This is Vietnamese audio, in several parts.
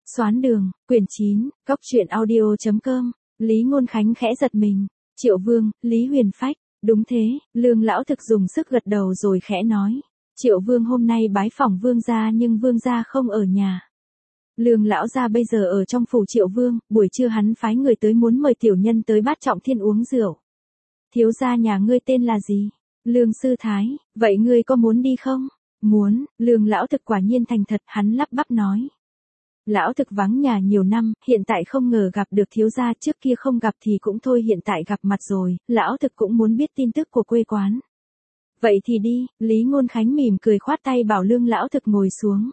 Xoán đường, quyển 9, góc truyện audio.com, Lý Ngôn Khánh khẽ giật mình. Triệu Vương, Lý Huyền Phách, đúng thế, Lương lão thực dùng sức gật đầu rồi khẽ nói. Triệu Vương hôm nay bái phỏng Vương gia nhưng Vương gia không ở nhà. Lương lão gia bây giờ ở trong phủ Triệu Vương, buổi trưa hắn phái người tới muốn mời tiểu nhân tới Bát Trọng Thiên uống rượu. Thiếu gia nhà ngươi tên là gì? Lương Sư Thái, vậy ngươi có muốn đi không? Muốn, Lương lão thực quả nhiên thành thật, hắn lắp bắp nói. Lão thực vắng nhà nhiều năm, hiện tại không ngờ gặp được thiếu gia, trước kia không gặp thì cũng thôi, hiện tại gặp mặt rồi, lão thực cũng muốn biết tin tức của quê quán. Vậy thì đi, Lý Ngôn Khánh mỉm cười khoát tay bảo Lương lão thực ngồi xuống.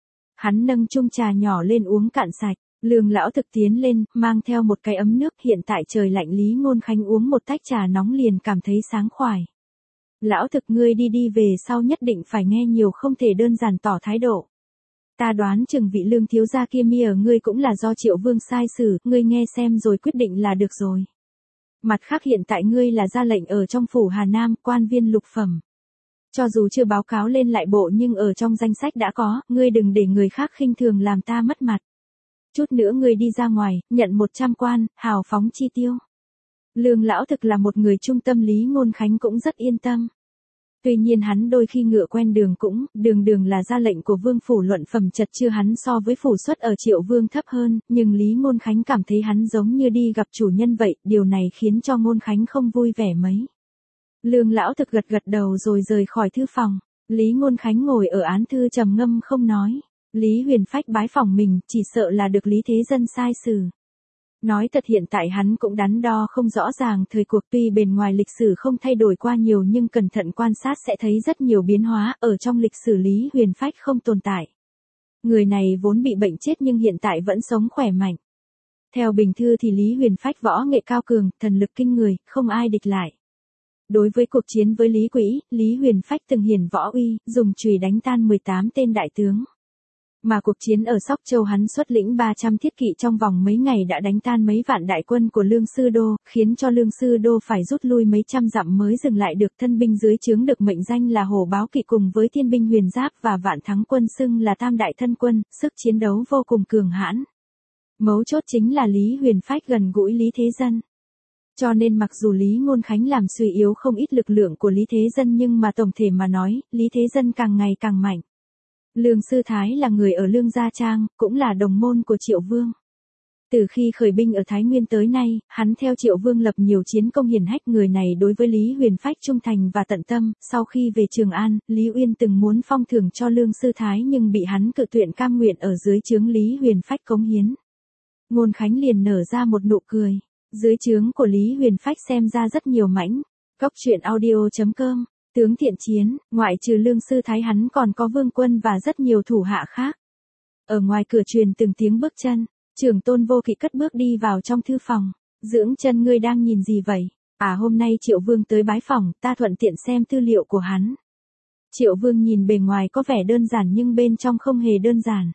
Hắn nâng chung trà nhỏ lên uống cạn sạch, Lương lão thực tiến lên, mang theo một cái ấm nước, hiện tại trời lạnh, Lý Ngôn Khánh uống một tách trà nóng liền cảm thấy sáng khoái. Lão thực, ngươi đi về sau nhất định phải nghe nhiều, không thể đơn giản tỏ thái độ. Ta đoán chừng vị Lương thiếu gia kia mi ở ngươi cũng là do Triệu Vương sai xử, ngươi nghe xem rồi quyết định là được rồi. Mặt khác hiện tại ngươi là ra lệnh ở trong phủ Hà Nam, quan viên lục phẩm. Cho dù chưa báo cáo lên lại bộ nhưng ở trong danh sách đã có, ngươi đừng để người khác khinh thường làm ta mất mặt. Chút nữa ngươi đi ra ngoài, nhận 100 quan, hào phóng chi tiêu. Lương lão thực là một người trung tâm, Lý Ngôn Khánh cũng rất yên tâm. Tuy nhiên hắn đôi khi ngựa quen đường cũng, đường là ra lệnh của Vương phủ, luận phẩm chật chưa hắn so với phủ xuất ở Triệu Vương thấp hơn, nhưng Lý Ngôn Khánh cảm thấy hắn giống như đi gặp chủ nhân vậy, điều này khiến cho Ngôn Khánh không vui vẻ mấy. Lương lão thực gật đầu rồi rời khỏi thư phòng. Lý Ngôn Khánh ngồi ở án thư trầm ngâm không nói. Lý Huyền Phách bái phỏng mình, chỉ sợ là được Lý Thế Dân sai xử. Nói thật hiện tại hắn cũng đắn đo không rõ ràng thời cuộc, tuy bên ngoài lịch sử không thay đổi qua nhiều nhưng cẩn thận quan sát sẽ thấy rất nhiều biến hóa, ở trong lịch sử Lý Huyền Phách không tồn tại. Người này vốn bị bệnh chết nhưng hiện tại vẫn sống khỏe mạnh. Theo bình thư thì Lý Huyền Phách võ nghệ cao cường, thần lực kinh người, không ai địch lại. Đối với cuộc chiến với Lý Quỹ, Lý Huyền Phách từng hiển võ uy, dùng chùy đánh tan 18 tên đại tướng. Mà cuộc chiến ở Sóc Châu hắn xuất lĩnh 300 thiết kỵ trong vòng mấy ngày đã đánh tan mấy vạn đại quân của Lương Sư Đô, khiến cho Lương Sư Đô phải rút lui mấy trăm dặm mới dừng lại được. Thân binh dưới trướng được mệnh danh là Hổ Báo Kỵ cùng với Thiên binh Huyền Giáp và Vạn Thắng quân xưng là Tam Đại Thân quân, sức chiến đấu vô cùng cường hãn. Mấu chốt chính là Lý Huyền Phách gần gũi Lý Thế Dân. Cho nên mặc dù Lý Ngôn Khánh làm suy yếu không ít lực lượng của Lý Thế Dân nhưng mà tổng thể mà nói, Lý Thế Dân càng ngày càng mạnh. Lương Sư Thái là người ở Lương Gia Trang, cũng là đồng môn của Triệu Vương. Từ khi khởi binh ở Thái Nguyên tới nay, hắn theo Triệu Vương lập nhiều chiến công hiển hách, người này đối với Lý Huyền Phách trung thành và tận tâm. Sau khi về Trường An, Lý Uyên từng muốn phong thưởng cho Lương Sư Thái nhưng bị hắn cự tuyệt, cam nguyện ở dưới trướng Lý Huyền Phách cống hiến. Ngôn Khánh liền nở ra một nụ cười. Dưới trướng của Lý Huyền Phách xem ra rất nhiều mãnh. Góc truyện audio.com, tướng thiện chiến, ngoại trừ Lương Sư Thái hắn còn có Vương Quân và rất nhiều thủ hạ khác. Ở ngoài cửa truyền từng tiếng bước chân, Trưởng Tôn Vô Kỵ cất bước đi vào trong thư phòng. Dưỡng Chân, ngươi đang nhìn gì vậy? À, hôm nay Triệu Vương tới bái phỏng, ta thuận tiện xem tư liệu của hắn. Triệu Vương nhìn bề ngoài có vẻ đơn giản nhưng bên trong không hề đơn giản.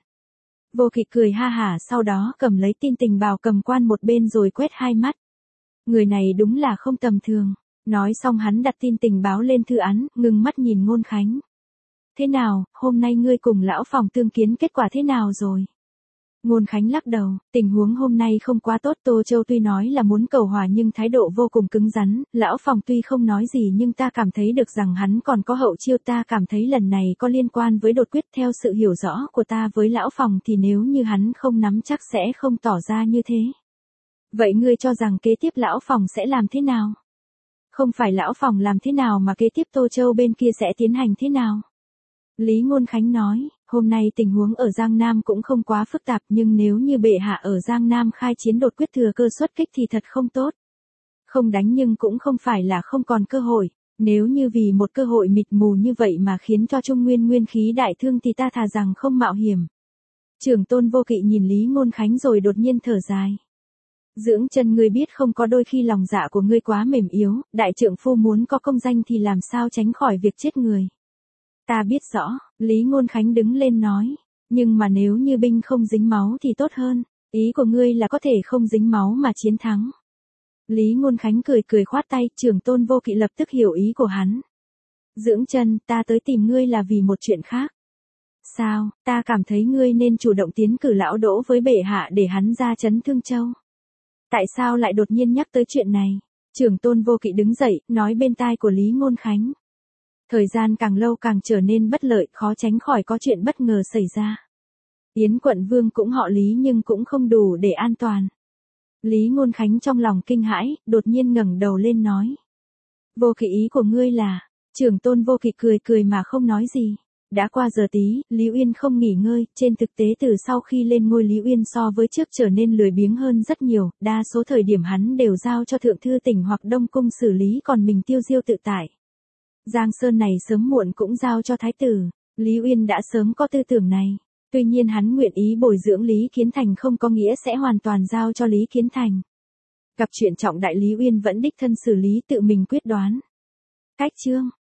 Vô Kỵ cười ha hả, sau đó cầm lấy tin tình báo cầm quan một bên rồi quét hai mắt. Người này đúng là không tầm thường. Nói xong hắn đặt tin tình báo lên thư án, ngưng mắt nhìn Ngôn Khánh. Thế nào, hôm nay ngươi cùng lão phòng tương kiến kết quả thế nào rồi? Ngôn Khánh lắc đầu, tình huống hôm nay không quá tốt. Tô Châu tuy nói là muốn cầu hòa nhưng thái độ vô cùng cứng rắn, lão phòng tuy không nói gì nhưng ta cảm thấy được rằng hắn còn có hậu chiêu, ta cảm thấy lần này có liên quan với đột quyết. Theo sự hiểu rõ của ta với lão phòng thì nếu như hắn không nắm chắc sẽ không tỏ ra như thế. Vậy ngươi cho rằng kế tiếp lão phòng sẽ làm thế nào? Không phải lão phòng làm thế nào mà kế tiếp Tô Châu bên kia sẽ tiến hành thế nào? Lý Ngôn Khánh nói, hôm nay tình huống ở Giang Nam cũng không quá phức tạp nhưng nếu như bệ hạ ở Giang Nam khai chiến đột quyết thừa cơ xuất kích thì thật không tốt. Không đánh nhưng cũng không phải là không còn cơ hội, nếu như vì một cơ hội mịt mù như vậy mà khiến cho Trung Nguyên nguyên khí đại thương thì ta thà rằng không mạo hiểm. Trưởng Tôn Vô Kỵ nhìn Lý Ngôn Khánh rồi đột nhiên thở dài. Dưỡng Chân, ngươi biết không, có đôi khi lòng dạ của ngươi quá mềm yếu, đại trượng phu muốn có công danh thì làm sao tránh khỏi việc chết người. Ta biết rõ, Lý Ngôn Khánh đứng lên nói, nhưng mà nếu như binh không dính máu thì tốt hơn, ý của ngươi là có thể không dính máu mà chiến thắng. Lý Ngôn Khánh cười khoát tay, Trưởng Tôn Vô Kỵ lập tức hiểu ý của hắn. Dưỡng Chân, ta tới tìm ngươi là vì một chuyện khác. Sao, ta cảm thấy ngươi nên chủ động tiến cử lão Đỗ với bệ hạ để hắn ra trấn Thương Châu. Tại sao lại đột nhiên nhắc tới chuyện này? Trưởng tôn Vô Kỵ đứng dậy, nói bên tai của Lý Ngôn Khánh. Thời gian càng lâu càng trở nên bất lợi, khó tránh khỏi có chuyện bất ngờ xảy ra. Yến quận vương cũng họ Lý nhưng cũng không đủ để an toàn. Lý Ngôn Khánh trong lòng kinh hãi, đột nhiên ngẩng đầu lên nói. Vô Kỵ, ý của ngươi là, trưởng tôn Vô Kỵ cười cười mà không nói gì. Đã qua giờ tí, Lý Uyên không nghỉ ngơi, trên thực tế từ sau khi lên ngôi Lý Uyên so với trước trở nên lười biếng hơn rất nhiều, đa số thời điểm hắn đều giao cho Thượng Thư Tỉnh hoặc Đông Cung xử lý, còn mình tiêu diêu tự tại. Giang Sơn này sớm muộn cũng giao cho Thái tử, Lý Uyên đã sớm có tư tưởng này. Tuy nhiên hắn nguyện ý bồi dưỡng Lý Kiến Thành không có nghĩa sẽ hoàn toàn giao cho Lý Kiến Thành. Gặp chuyện trọng đại Lý Uyên vẫn đích thân xử lý, tự mình quyết đoán. Cách chương